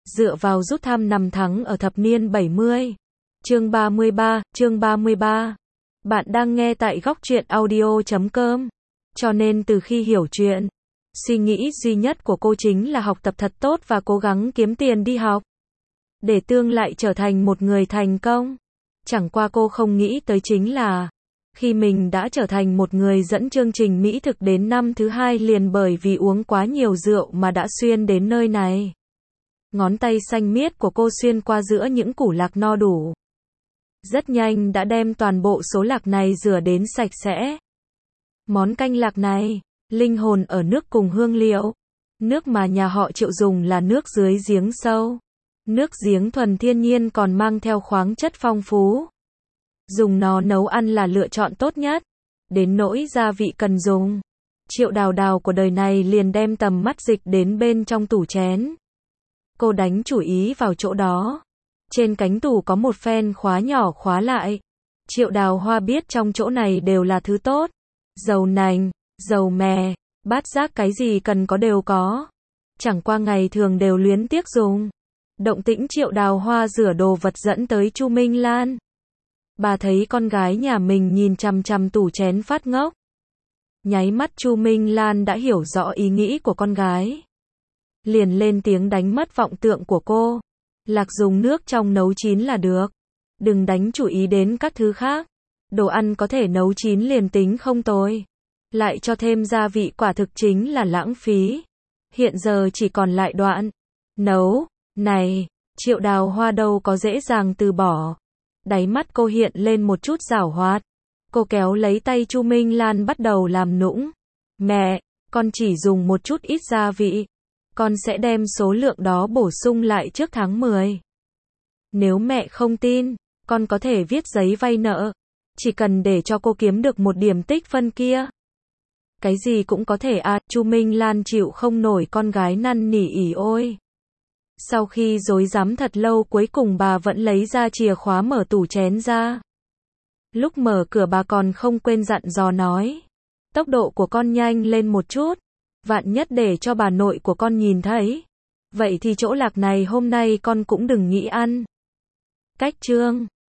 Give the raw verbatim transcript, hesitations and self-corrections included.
Dựa vào rút thăm năm thắng ở thập niên bảy mươi. Chương ba mươi ba, chương ba mươi ba. Bạn đang nghe tại góc truyện audio chấm com. Cho nên từ khi hiểu chuyện, suy nghĩ duy nhất của cô chính là học tập thật tốt và cố gắng kiếm tiền đi học. Để tương lại trở thành một người thành công. Chẳng qua cô không nghĩ tới chính là, khi mình đã trở thành một người dẫn chương trình mỹ thực đến năm thứ hai liền bởi vì uống quá nhiều rượu mà đã xuyên đến nơi này. Ngón tay xanh miết của cô xuyên qua giữa những củ lạc no đủ. Rất nhanh đã đem toàn bộ số lạc này rửa đến sạch sẽ. Món canh lạc này, linh hồn ở nước cùng hương liệu. Nước mà nhà họ Triệu dùng là nước dưới giếng sâu. Nước giếng thuần thiên nhiên còn mang theo khoáng chất phong phú. Dùng nó nấu ăn là lựa chọn tốt nhất. Đến nỗi gia vị cần dùng, Triệu Đào Đào của đời này liền đem tầm mắt dịch đến bên trong tủ chén. Cô đánh chủ ý vào chỗ đó. Trên cánh tủ có một phen khóa nhỏ khóa lại. Triệu Đào Hoa biết trong chỗ này đều là thứ tốt. Dầu nành, dầu mè, bát giác cái gì cần có đều có. Chẳng qua ngày thường đều luyến tiếc dùng. Động tĩnh Triệu Đào Hoa rửa đồ vật dẫn tới Chu Minh Lan. Bà thấy con gái nhà mình nhìn chằm chằm tủ chén phát ngốc. Nháy mắt Chu Minh Lan đã hiểu rõ ý nghĩ của con gái. Liền lên tiếng đánh mất vọng tượng của cô. Lạc dùng nước trong nấu chín là được. Đừng đánh chủ ý đến các thứ khác. Đồ ăn có thể nấu chín liền tính không tồi. Lại cho thêm gia vị quả thực chính là lãng phí. Hiện giờ chỉ còn lại đoạn nấu. Này, Triệu Đào Hoa đâu có dễ dàng từ bỏ. Đáy mắt cô hiện lên một chút giảo hoạt. Cô kéo lấy tay Chu Minh Lan bắt đầu làm nũng. Mẹ, con chỉ dùng một chút ít gia vị. Con sẽ đem số lượng đó bổ sung lại trước tháng mười. Nếu mẹ không tin, con có thể viết giấy vay nợ. Chỉ cần để cho cô kiếm được một điểm tích phân kia. Cái gì cũng có thể à, Chu Minh Lan chịu không nổi con gái năn nỉ ỉ ôi. Sau khi rối rắm thật lâu cuối cùng bà vẫn lấy ra chìa khóa mở tủ chén ra. Lúc mở cửa bà còn không quên dặn dò nói. Tốc độ của con nhanh lên một chút. Vạn nhất để cho bà nội của con nhìn thấy. Vậy thì chỗ lạc này hôm nay con cũng đừng nghĩ ăn. Cách chương